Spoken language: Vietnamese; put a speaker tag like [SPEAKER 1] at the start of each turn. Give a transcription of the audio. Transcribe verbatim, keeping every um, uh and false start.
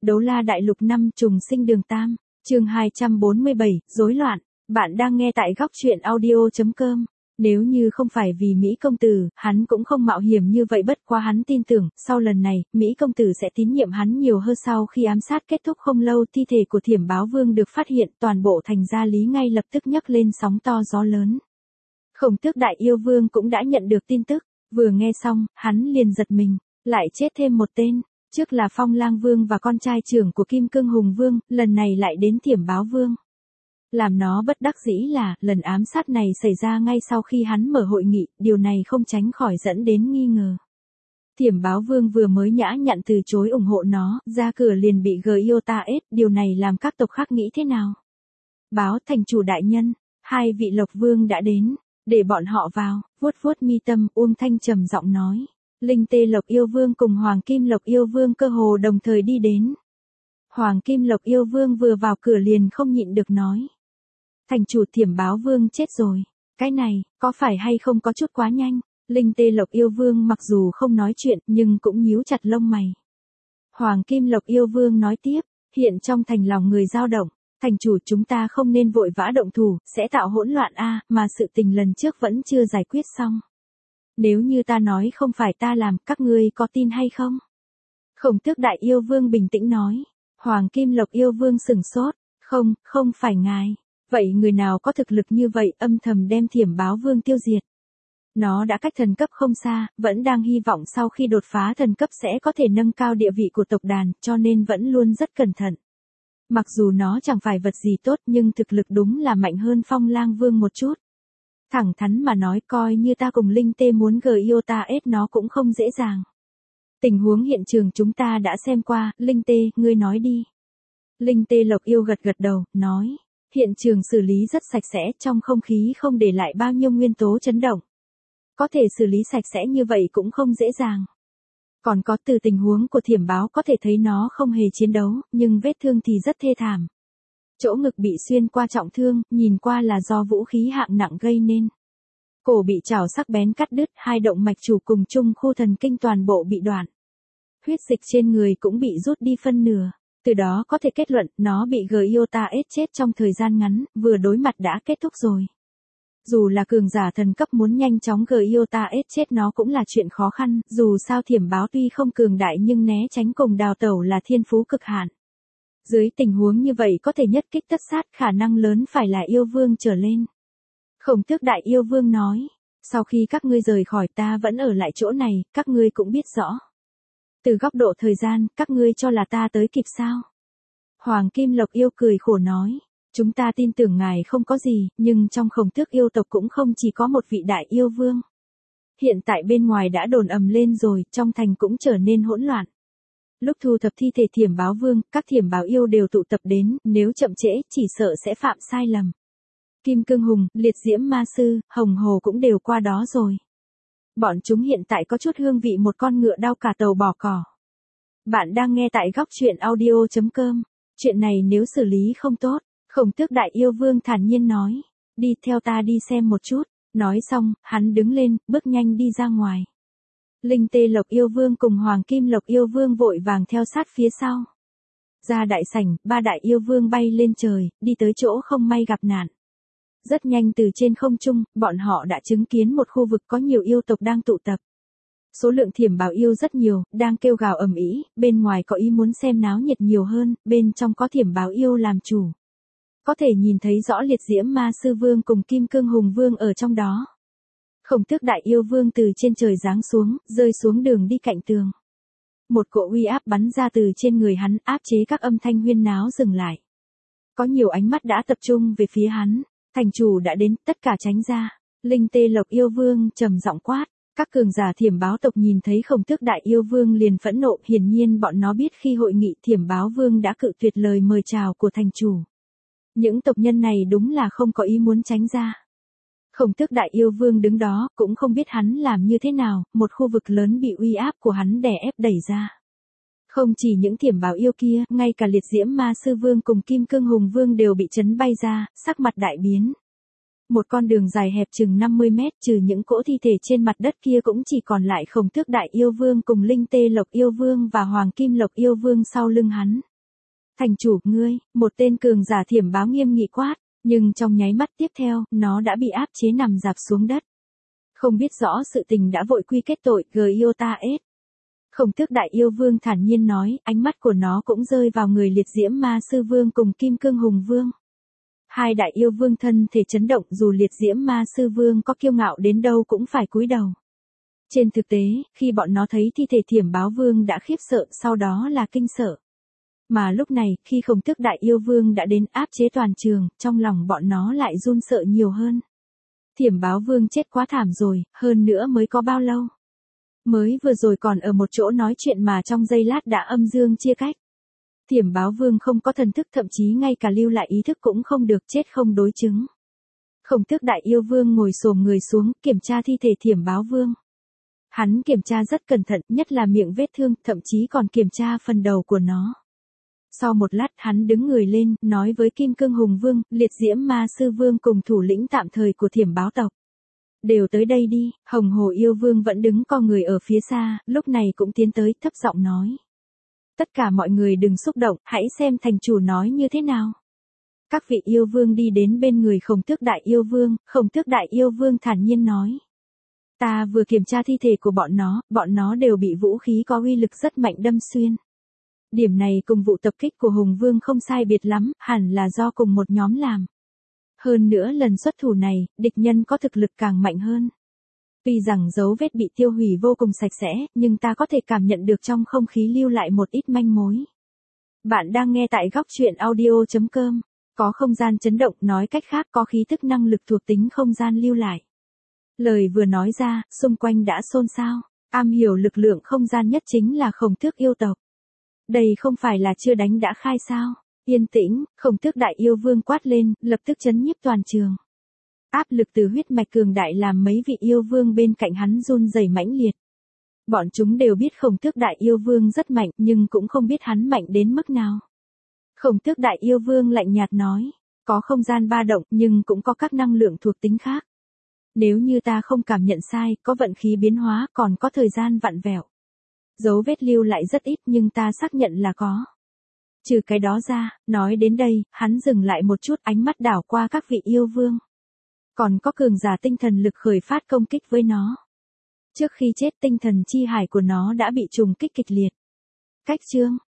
[SPEAKER 1] Đấu La Đại Lục năm trùng sinh đường tam, chương hai trăm bốn mươi bảy, rối loạn. Bạn đang nghe tại góc truyện audio chấm com. Nếu như không phải vì Mỹ công tử, hắn cũng không mạo hiểm như vậy, bất quá hắn tin tưởng, sau lần này, Mỹ công tử sẽ tín nhiệm hắn nhiều hơn. Sau khi ám sát kết thúc không lâu, thi thể của Thiểm Báo Vương được phát hiện, toàn bộ thành Gia Lý ngay lập tức nhấc lên sóng to gió lớn. Khổng Tước Đại Yêu Vương cũng đã nhận được tin tức, vừa nghe xong, hắn liền giật mình, lại chết thêm một tên. Trước là Phong Lang Vương và con trai trưởng của Kim Cương Hùng Vương, lần này lại đến Thiểm Báo Vương. Làm nó bất đắc dĩ là, lần ám sát này xảy ra ngay sau khi hắn mở hội nghị, điều này không tránh khỏi dẫn đến nghi ngờ. Thiểm Báo Vương vừa mới nhã nhặn từ chối ủng hộ nó, ra cửa liền bị Giota ép, điều này làm các tộc khác nghĩ thế nào? Báo thành chủ đại nhân, hai vị Lộc Vương đã đến, để bọn họ vào, vuốt vuốt mi tâm, Uông Thanh trầm giọng nói. Linh Tê Lộc Yêu Vương cùng Hoàng Kim Lộc Yêu Vương cơ hồ đồng thời đi đến. Hoàng Kim Lộc Yêu Vương vừa vào cửa liền không nhịn được nói. Thành chủ Thiểm Báo Vương chết rồi. Cái này, có phải hay không có chút quá nhanh? Linh Tê Lộc Yêu Vương mặc dù không nói chuyện nhưng cũng nhíu chặt lông mày. Hoàng Kim Lộc Yêu Vương nói tiếp, hiện trong thành lòng người dao động. Thành chủ chúng ta không nên vội vã động thủ, sẽ tạo hỗn loạn a, mà sự tình lần trước vẫn chưa giải quyết xong. Nếu như ta nói không phải ta làm, các ngươi có tin hay không? Khổng Tước Đại Yêu Vương bình tĩnh nói. Hoàng Kim Lộc Yêu Vương sửng sốt. Không, không phải ngài. Vậy người nào có thực lực như vậy âm thầm đem Thiểm Báo Vương tiêu diệt? Nó đã cách thần cấp không xa, vẫn đang hy vọng sau khi đột phá thần cấp sẽ có thể nâng cao địa vị của tộc đàn, cho nên vẫn luôn rất cẩn thận. Mặc dù nó chẳng phải vật gì tốt nhưng thực lực đúng là mạnh hơn Phong Lang Vương một chút. Thẳng thắn mà nói, coi như ta cùng Linh Tê muốn Giota ép nó cũng không dễ dàng. Tình huống hiện trường chúng ta đã xem qua, Linh Tê, ngươi nói đi. Linh Tê Lộc Yêu gật gật đầu, nói. Hiện trường xử lý rất sạch sẽ, trong không khí không để lại bao nhiêu nguyên tố chấn động. Có thể xử lý sạch sẽ như vậy cũng không dễ dàng. Còn có từ tình huống của Thiểm Báo có thể thấy nó không hề chiến đấu, nhưng vết thương thì rất thê thảm. Chỗ ngực bị xuyên qua trọng thương, nhìn qua là do vũ khí hạng nặng gây nên. Cổ bị chảo sắc bén cắt đứt, hai động mạch chủ cùng chung khu thần kinh toàn bộ bị đoạn. Huyết dịch trên người cũng bị rút đi phân nửa. Từ đó có thể kết luận, nó bị Giota ép chết trong thời gian ngắn, vừa đối mặt đã kết thúc rồi. Dù là cường giả thần cấp muốn nhanh chóng Giota ép chết nó cũng là chuyện khó khăn, dù sao Thiểm Báo tuy không cường đại nhưng né tránh cùng đào tẩu là thiên phú cực hạn. Dưới tình huống như vậy có thể nhất kích tất sát, khả năng lớn phải là yêu vương trở lên. Khổng Tước Đại Yêu Vương nói, sau khi các ngươi rời khỏi ta vẫn ở lại chỗ này, các ngươi cũng biết rõ. Từ góc độ thời gian, các ngươi cho là ta tới kịp sao? Hoàng Kim Lộc Yêu cười khổ nói, chúng ta tin tưởng ngài không có gì, nhưng trong Khổng Tước yêu tộc cũng không chỉ có một vị đại yêu vương. Hiện tại bên ngoài đã đồn ầm lên rồi, trong thành cũng trở nên hỗn loạn. Lúc thu thập thi thể Thiểm Báo Vương, các Thiểm Báo yêu đều tụ tập đến, nếu chậm trễ, chỉ sợ sẽ phạm sai lầm. Kim Cương Hùng, Liệt Diễm Ma Sư, Hồng Hồ cũng đều qua đó rồi. Bọn chúng hiện tại có chút hương vị một con ngựa đau cả tàu bỏ cỏ. Bạn đang nghe tại góc truyện audio chấm com. Chuyện này nếu xử lý không tốt, Khổng Tước Đại Yêu Vương thản nhiên nói. Đi theo ta đi xem một chút. Nói xong, hắn đứng lên, bước nhanh đi ra ngoài. Linh Tê Lộc Yêu Vương cùng Hoàng Kim Lộc Yêu Vương vội vàng theo sát phía sau. Ra đại sảnh, ba đại yêu vương bay lên trời, đi tới chỗ không may gặp nạn. Rất nhanh từ trên không trung, bọn họ đã chứng kiến một khu vực có nhiều yêu tộc đang tụ tập. Số lượng Thiểm Báo yêu rất nhiều, đang kêu gào ầm ĩ, bên ngoài có ý muốn xem náo nhiệt nhiều hơn, bên trong có Thiểm Báo yêu làm chủ. Có thể nhìn thấy rõ Liệt Diễm Ma Sư Vương cùng Kim Cương Hùng Vương ở trong đó. Khổng Tước Đại Yêu Vương từ trên trời giáng xuống, rơi xuống đường đi cạnh tường. Một cỗ uy áp bắn ra từ trên người hắn, áp chế các âm thanh huyên náo dừng lại. Có nhiều ánh mắt đã tập trung về phía hắn. Thành chủ đã đến, tất cả tránh ra. Linh Tê Lộc Yêu Vương trầm giọng quát. Các cường giả Thiểm Báo tộc nhìn thấy Khổng Tước Đại Yêu Vương liền phẫn nộ, hiển nhiên bọn nó biết khi hội nghị Thiểm Báo Vương đã cự tuyệt lời mời chào của thành chủ. Những tộc nhân này đúng là không có ý muốn tránh ra. Khổng Tước Đại Yêu Vương đứng đó, cũng không biết hắn làm như thế nào, một khu vực lớn bị uy áp của hắn đè ép đẩy ra. Không chỉ những Thiểm Báo yêu kia, ngay cả Liệt Diễm Ma Sư Vương cùng Kim Cương Hùng Vương đều bị chấn bay ra, sắc mặt đại biến. Một con đường dài hẹp chừng năm mươi mét, trừ những cỗ thi thể trên mặt đất kia cũng chỉ còn lại Khổng Tước Đại Yêu Vương cùng Linh Tê Lộc Yêu Vương và Hoàng Kim Lộc Yêu Vương sau lưng hắn. Thành chủ, ngươi, một tên cường giả thiểm báo nghiêm nghị quát, nhưng trong nháy mắt tiếp theo, nó đã bị áp chế nằm dạp xuống đất. Không biết rõ sự tình đã vội quy kết tội, Giota S. Khổng Tước Đại Yêu Vương thản nhiên nói, ánh mắt của nó cũng rơi vào người liệt diễm ma sư vương cùng Kim Cương Hùng Vương. Hai đại yêu vương thân thể chấn động, dù liệt diễm ma sư vương có kiêu ngạo đến đâu cũng phải cúi đầu. Trên thực tế, khi bọn nó thấy thi thể thiểm báo vương đã khiếp sợ, sau đó là kinh sợ. Mà lúc này, khi Khổng Tước Đại Yêu Vương đã đến áp chế toàn trường, trong lòng bọn nó lại run sợ nhiều hơn. Thiểm báo vương chết quá thảm rồi, hơn nữa mới có bao lâu. Mới vừa rồi còn ở một chỗ nói chuyện mà trong giây lát đã âm dương chia cách. Thiểm báo vương không có thần thức, thậm chí ngay cả lưu lại ý thức cũng không được, chết không đối chứng. Khổng Tước Đại Yêu Vương ngồi xổm người xuống, kiểm tra thi thể thiểm báo vương. Hắn kiểm tra rất cẩn thận, nhất là miệng vết thương, thậm chí còn kiểm tra phần đầu của nó. Sau một lát hắn đứng người lên, nói với Kim Cương Hùng Vương, liệt diễm ma sư vương cùng thủ lĩnh tạm thời của thiểm báo tộc. Đều tới đây đi. Hồng Hồ Yêu Vương vẫn đứng co người ở phía xa, lúc này cũng tiến tới, thấp giọng nói. Tất cả mọi người đừng xúc động, hãy xem thành chủ nói như thế nào. Các vị yêu vương đi đến bên người Khổng Tước Đại Yêu Vương, Khổng Tước Đại Yêu Vương thản nhiên nói. Ta vừa kiểm tra thi thể của bọn nó, bọn nó đều bị vũ khí có uy lực rất mạnh đâm xuyên. Điểm này cùng vụ tập kích của Hùng Vương không sai biệt lắm, hẳn là do cùng một nhóm làm. Hơn nữa lần xuất thủ này, địch nhân có thực lực càng mạnh hơn. Tuy rằng dấu vết bị tiêu hủy vô cùng sạch sẽ, nhưng ta có thể cảm nhận được trong không khí lưu lại một ít manh mối. Bạn đang nghe tại góc truyện audio chấm com. Có không gian chấn động, nói cách khác có khí tức năng lực thuộc tính không gian lưu lại. Lời vừa nói ra, xung quanh đã xôn xao. Am hiểu lực lượng không gian nhất chính là Khổng Tước yêu tộc. Đây không phải là chưa đánh đã khai sao? Yên tĩnh, Khổng Tước Đại Yêu Vương quát lên, lập tức chấn nhiếp toàn trường. Áp lực từ huyết mạch cường đại làm mấy vị yêu vương bên cạnh hắn run rẩy mãnh liệt. Bọn chúng đều biết Khổng Tước Đại Yêu Vương rất mạnh, nhưng cũng không biết hắn mạnh đến mức nào. Khổng Tước Đại Yêu Vương lạnh nhạt nói, có không gian ba động nhưng cũng có các năng lượng thuộc tính khác. Nếu như ta không cảm nhận sai, có vận khí biến hóa, còn có thời gian vặn vẹo. Dấu vết lưu lại rất ít nhưng ta xác nhận là có. Trừ cái đó ra, nói đến đây, hắn dừng lại một chút, ánh mắt đảo qua các vị yêu vương. Còn có cường giả tinh thần lực khởi phát công kích với nó. Trước khi chết tinh thần chi hải của nó đã bị trùng kích kịch liệt. Cách chương,